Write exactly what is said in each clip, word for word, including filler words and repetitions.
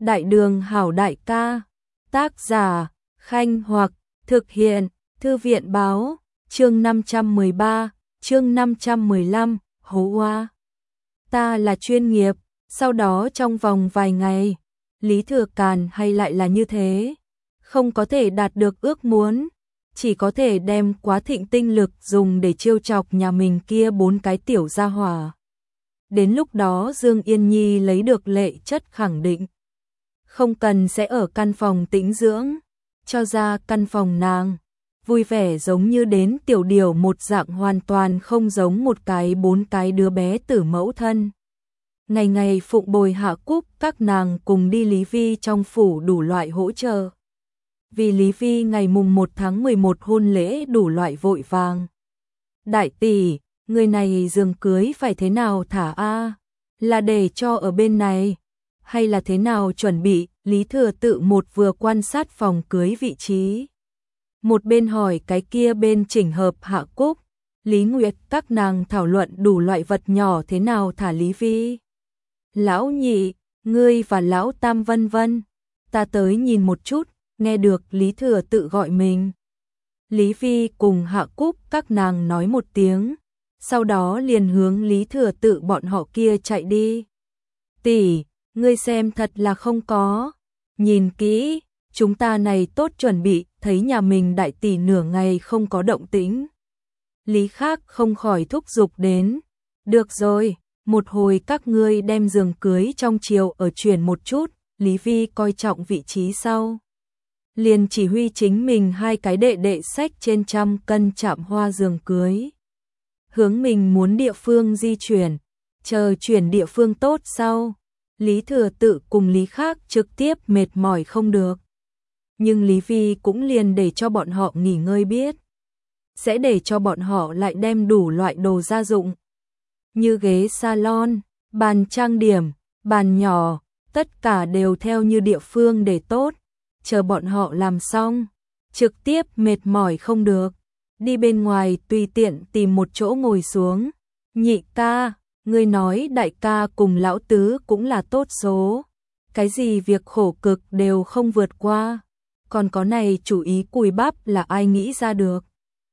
Đại đường hảo đại ca, tác giả, Khanh Hoặc, thực hiện, Thư viện báo, chương năm trăm mười ba, chương năm trăm mười lăm, hố hoa. Ta là chuyên nghiệp, sau đó trong vòng vài ngày, Lý Thừa Càn hay lại là như thế, không có thể đạt được ước muốn, chỉ có thể đem quá thịnh tinh lực dùng để trêu chọc nhà mình kia bốn cái tiểu gia hỏa. Đến lúc đó Dương Yên Nhi lấy được lệ chất khẳng định, không cần sẽ ở căn phòng tĩnh dưỡng, cho ra căn phòng nàng, vui vẻ giống như đến tiểu điều một dạng hoàn toàn không giống một cái bốn cái đứa bé tử mẫu thân. Ngày ngày phụng bồi hạ cúc các nàng cùng đi Lý Vi trong phủ đủ loại hỗ trợ. Vì Lý Vi ngày mùng một tháng mười một hôn lễ đủ loại vội vàng. Đại tỷ, người này giường cưới phải thế nào thả a? Là để cho ở bên này, hay là thế nào chuẩn bị? Lý Thừa Tự một vừa quan sát phòng cưới vị trí, một bên hỏi cái kia bên chỉnh hợp hạ cúc, Lý Nguyệt các nàng thảo luận đủ loại vật nhỏ thế nào thả Lý Vi. Lão nhị, ngươi và lão tam vân vân, ta tới nhìn một chút, nghe được Lý Thừa Tự gọi mình. Lý Vi cùng hạ cúc các nàng nói một tiếng, sau đó liền hướng Lý Thừa Tự bọn họ kia chạy đi. Tỷ, ngươi xem thật là không có, nhìn kỹ, chúng ta này tốt chuẩn bị, thấy nhà mình đại tỷ nửa ngày không có động tĩnh. Lý Khác không khỏi thúc giục đến, được rồi, một hồi các ngươi đem giường cưới trong chiều ở chuyển một chút. Lý Vi coi trọng vị trí sau, liền chỉ huy chính mình hai cái đệ đệ xách trên trăm cân chạm hoa giường cưới, hướng mình muốn địa phương di chuyển, chờ chuyển địa phương tốt sau. Lý Thừa Tự cùng Lý Khác trực tiếp mệt mỏi không được. Nhưng Lý Vi cũng liền để cho bọn họ nghỉ ngơi biết. Sẽ để cho bọn họ lại đem đủ loại đồ gia dụng. Như ghế salon, bàn trang điểm, bàn nhỏ, tất cả đều theo như địa phương để tốt. Chờ bọn họ làm xong, trực tiếp mệt mỏi không được. Đi bên ngoài tùy tiện tìm một chỗ ngồi xuống. Nhị ca, ngươi nói đại ca cùng lão tứ cũng là tốt số, cái gì việc khổ cực đều không vượt qua, còn có này chủ ý cùi bắp là ai nghĩ ra được.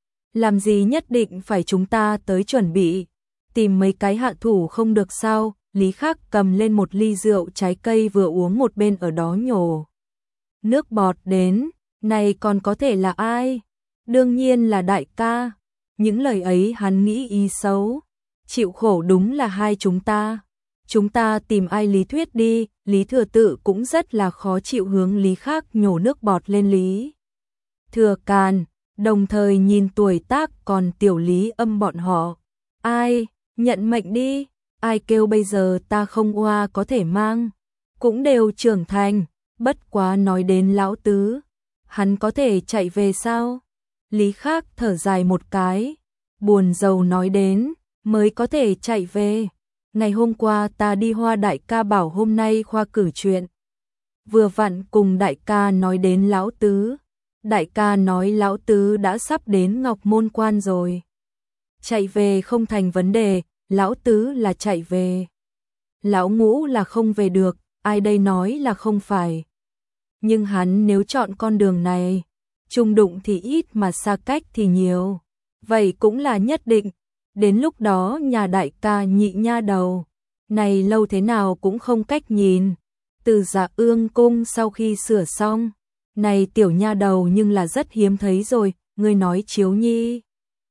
Làm gì nhất định phải chúng ta tới chuẩn bị, tìm mấy cái hạ thủ không được sao? Lý Khác cầm lên một ly rượu trái cây vừa uống một bên ở đó nhổ nước bọt đến, này còn có thể là ai? Đương nhiên là đại ca. Những lời ấy hắn nghĩ ý xấu, chịu khổ đúng là hai chúng ta. Chúng ta tìm ai lý thuyết đi. Lý Thừa Tự cũng rất là khó chịu hướng Lý Khác nhổ nước bọt lên Lý Thừa Càn, đồng thời nhìn tuổi tác còn tiểu Lý Âm bọn họ. Ai, nhận mệnh đi, ai kêu bây giờ ta không oa có thể mang, cũng đều trưởng thành, bất quá nói đến lão tứ, hắn có thể chạy về sao? Lý Khác thở dài một cái, buồn rầu nói đến, mới có thể chạy về. Ngày hôm qua ta đi Hoa đại ca bảo hôm nay khoa cử chuyện. Vừa vặn cùng đại ca nói đến lão tứ. Đại ca nói lão tứ đã sắp đến Ngọc Môn Quan rồi. Chạy về không thành vấn đề, lão tứ là chạy về. Lão ngũ là không về được, ai đây nói là không phải. Nhưng hắn nếu chọn con đường này, chung đụng thì ít mà xa cách thì nhiều. Vậy cũng là nhất định. Đến lúc đó nhà đại ca nhị nha đầu, này lâu thế nào cũng không cách nhìn. Từ Dạ Ương cung sau khi sửa xong, này tiểu nha đầu nhưng là rất hiếm thấy rồi, ngươi nói Chiếu Nhi.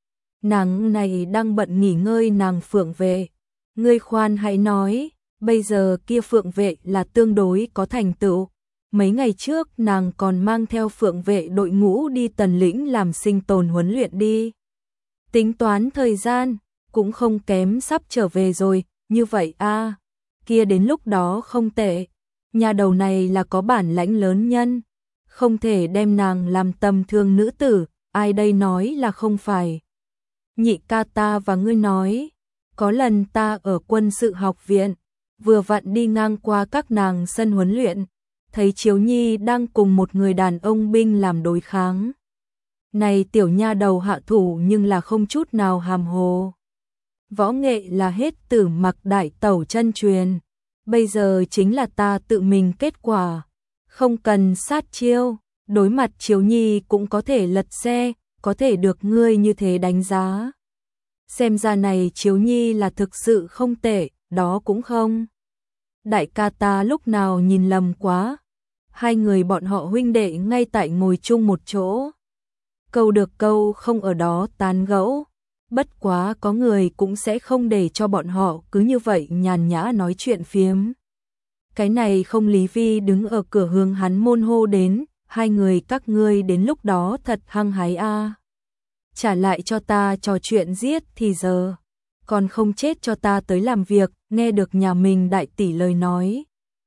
Nàng này đang bận nghỉ ngơi nàng Phượng Vệ. Ngươi khoan hãy nói, bây giờ kia Phượng Vệ là tương đối có thành tựu. Mấy ngày trước nàng còn mang theo Phượng Vệ đội ngũ đi Tần Lĩnh làm sinh tồn huấn luyện đi. Tính toán thời gian, cũng không kém sắp trở về rồi, như vậy a à, kia đến lúc đó không tệ. Nhà đầu này là có bản lãnh lớn nhân, không thể đem nàng làm tầm thường nữ tử, ai đây nói là không phải. Nhị ca ta và ngươi nói, có lần ta ở quân sự học viện, vừa vặn đi ngang qua các nàng sân huấn luyện, thấy Chiếu Nhi đang cùng một người đàn ông binh làm đối kháng. Này tiểu nha đầu hạ thủ nhưng là không chút nào hàm hồ. Võ nghệ là hết Tử Mặc đại tẩu chân truyền. bây giờ chính là ta tự mình kết quả, không cần sát chiêu, đối mặt Chiếu Nhi cũng có thể lật xe, có thể được ngươi như thế đánh giá. Xem ra này Chiếu Nhi là thực sự không tệ, đó cũng không. Đại ca ta lúc nào nhìn lầm quá, hai người bọn họ huynh đệ ngay tại ngồi chung một chỗ. Câu được câu không ở đó tán gẫu, bất quá có người cũng sẽ không để cho bọn họ cứ như vậy nhàn nhã nói chuyện phiếm. Cái này không Lý Vi đứng ở cửa hướng hắn môn hô đến, hai người các ngươi đến lúc đó thật hăng hái a. Trả lại cho ta trò chuyện giết thì giờ, còn không chết cho ta tới làm việc, nghe được nhà mình đại tỷ lời nói.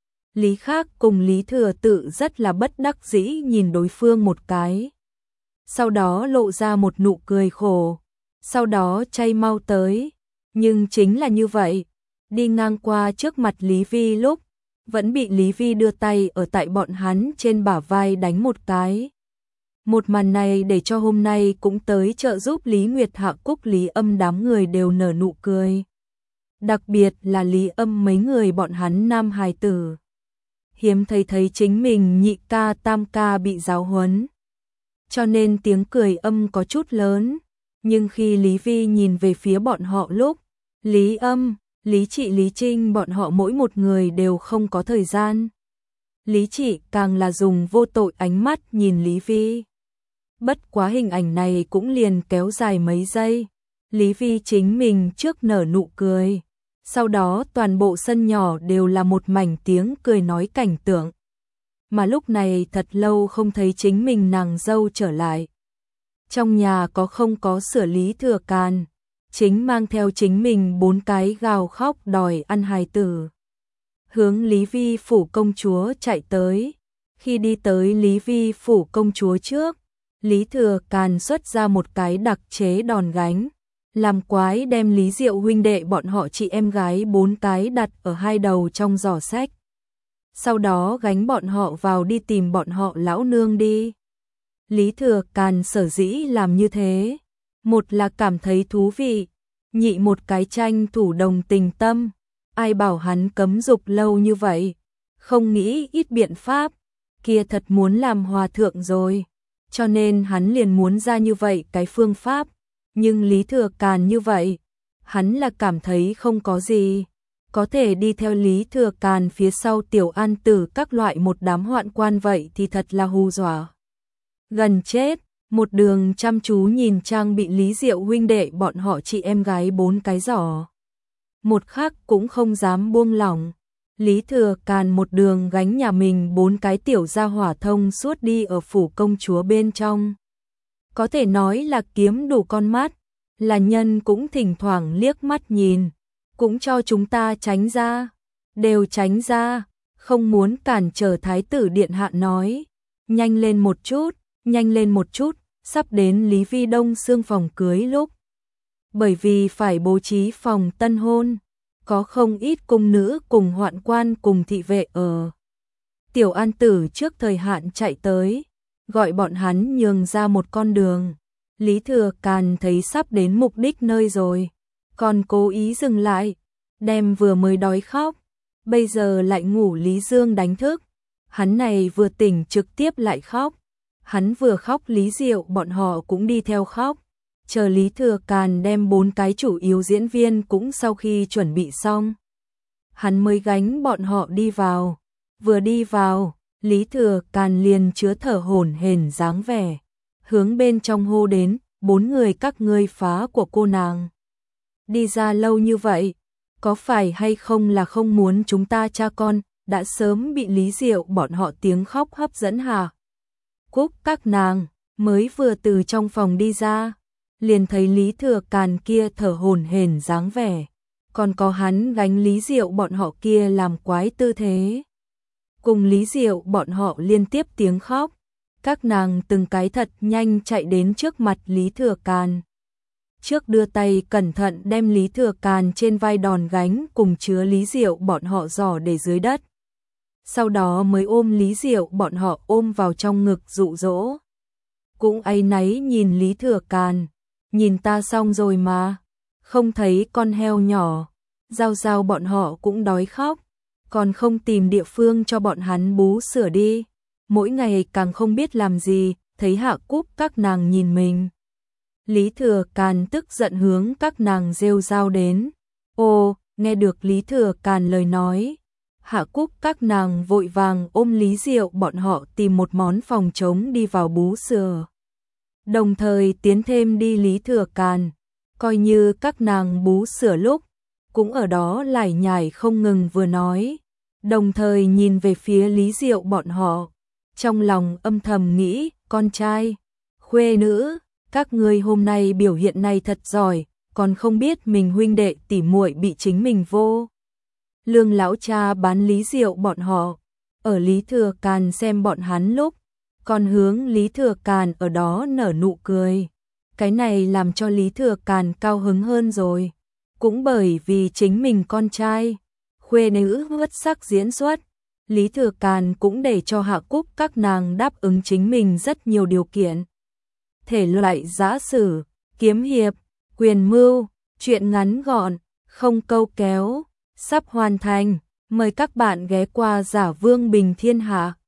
Lý Khác cùng Lý Thừa Tự rất là bất đắc dĩ nhìn đối phương một cái. Sau đó lộ ra một nụ cười khổ, sau đó chay mau tới, nhưng chính là như vậy, đi ngang qua trước mặt Lý Vi lúc, vẫn bị Lý Vi đưa tay ở tại bọn hắn trên bả vai đánh một cái. Một màn này để cho hôm nay cũng tới trợ giúp Lý Nguyệt Hạ Cúc Lý Âm đám người đều nở nụ cười. Đặc biệt là Lý Âm mấy người bọn hắn nam hài tử. Hiếm thấy thấy chính mình nhị ca tam ca bị giáo huấn. Cho nên tiếng cười âm có chút lớn. Nhưng khi Lý Vi nhìn về phía bọn họ lúc, Lý Âm, Lý Trị, Lý Trinh bọn họ mỗi một người đều không có thời gian. Lý Trị càng là dùng vô tội ánh mắt nhìn Lý Vi. Bất quá hình ảnh này cũng liền kéo dài mấy giây. Lý Vi chính mình trước nở nụ cười. Sau đó toàn bộ sân nhỏ đều là một mảnh tiếng cười nói cảnh tượng. Mà lúc này thật lâu không thấy chính mình nàng dâu trở lại. Trong nhà có không có sửa Lý Thừa Càn, chính mang theo chính mình bốn cái gào khóc đòi ăn hài tử. Hướng Lý Vi phủ công chúa chạy tới. Khi đi tới Lý Vi phủ công chúa trước, Lý Thừa Càn xuất ra một cái đặc chế đòn gánh. Làm quái đem Lý Diệu huynh đệ bọn họ chị em gái bốn cái đặt ở hai đầu trong giỏ sách. Sau đó gánh bọn họ vào đi tìm bọn họ lão nương đi. Lý Thừa Càn sở dĩ làm như thế, một là cảm thấy thú vị, nhị một cái tranh thủ đồng tình tâm, ai bảo hắn cấm dục lâu như vậy, không nghĩ ít biện pháp, kia thật muốn làm hòa thượng rồi, cho nên hắn liền muốn ra như vậy cái phương pháp, nhưng Lý Thừa Càn như vậy, hắn là cảm thấy không có gì, có thể đi theo Lý Thừa Càn phía sau Tiểu An Tử các loại một đám hoạn quan vậy thì thật là hù dọa. Gần chết, một đường chăm chú nhìn trang bị Lý Diệu huynh đệ bọn họ chị em gái bốn cái giỏ. Một khắc cũng không dám buông lỏng. Lý Thừa Càn một đường gánh nhà mình bốn cái tiểu gia hỏa thông suốt đi ở phủ công chúa bên trong. Có thể nói là kiếm đủ con mắt, là nhân cũng thỉnh thoảng liếc mắt nhìn, cũng cho chúng ta tránh ra, đều tránh ra, không muốn cản trở thái tử điện hạ nói, nhanh lên một chút, nhanh lên một chút, sắp đến Lý Vi Đông xương phòng cưới lúc. Bởi vì phải bố trí phòng tân hôn, có không ít cung nữ cùng hoạn quan cùng thị vệ ở. Tiểu An Tử trước thời hạn chạy tới, gọi bọn hắn nhường ra một con đường. Lý Thừa Càn thấy sắp đến mục đích nơi rồi, còn cố ý dừng lại, đem vừa mới đói khóc, bây giờ lại ngủ Lý Dương đánh thức. Hắn này vừa tỉnh trực tiếp lại khóc, hắn vừa khóc Lý Diệu bọn họ cũng đi theo khóc. Chờ Lý Thừa Càn đem bốn cái chủ yếu diễn viên cũng sau khi chuẩn bị xong, hắn mới gánh bọn họ đi vào. Vừa đi vào, Lý Thừa Càn liền chứa thở hổn hển dáng vẻ, hướng bên trong hô đến, bốn người các ngươi phá của cô nàng. Đi ra lâu như vậy, có phải hay không là không muốn chúng ta cha con, đã sớm bị Lý Diệu bọn họ tiếng khóc hấp dẫn hả? Cúc các nàng, mới vừa từ trong phòng đi ra, liền thấy Lý Thừa Càn kia thở hổn hển dáng vẻ, còn có hắn gánh Lý Diệu bọn họ kia làm quái tư thế. Cùng Lý Diệu bọn họ liên tiếp tiếng khóc, các nàng từng cái thật nhanh chạy đến trước mặt Lý Thừa Càn. Trước đưa tay cẩn thận đem Lý Thừa Càn trên vai đòn gánh cùng chứa Lý Diệu bọn họ giỏ để dưới đất. Sau đó mới ôm Lý Diệu bọn họ ôm vào trong ngực dụ dỗ. Cũng áy náy nhìn Lý Thừa Càn, nhìn ta xong rồi mà, không thấy con heo nhỏ, Giao Giao bọn họ cũng đói khóc, còn không tìm địa phương cho bọn hắn bú sữa đi, mỗi ngày càng không biết làm gì, thấy Hạ Cúc các nàng nhìn mình. Lý Thừa Càn tức giận hướng các nàng rêu rao đến. Ô, nghe được Lý Thừa Càn lời nói, Hạ Cúc các nàng vội vàng ôm Lý Diệu bọn họ tìm một món phòng trống đi vào bú sữa. Đồng thời tiến thêm đi Lý Thừa Càn, coi như các nàng bú sữa lúc, cũng ở đó lải nhải không ngừng vừa nói, đồng thời nhìn về phía Lý Diệu bọn họ, trong lòng âm thầm nghĩ, con trai, khuê nữ, các ngươi hôm nay biểu hiện này thật giỏi, còn không biết mình huynh đệ tỉ muội bị chính mình vô lương lão cha bán Lý Diệu bọn họ, ở Lý Thừa Càn xem bọn hắn lúc, còn hướng Lý Thừa Càn ở đó nở nụ cười. Cái này làm cho Lý Thừa Càn cao hứng hơn rồi, cũng bởi vì chính mình con trai, khuê nữ xuất sắc diễn xuất, Lý Thừa Càn cũng để cho Hạ Cúc các nàng đáp ứng chính mình rất nhiều điều kiện. Thể loại giã sử, kiếm hiệp, quyền mưu, truyện ngắn gọn, không câu kéo, sắp hoàn thành, mời các bạn ghé qua Giả Vương Bình Thiên Hạ.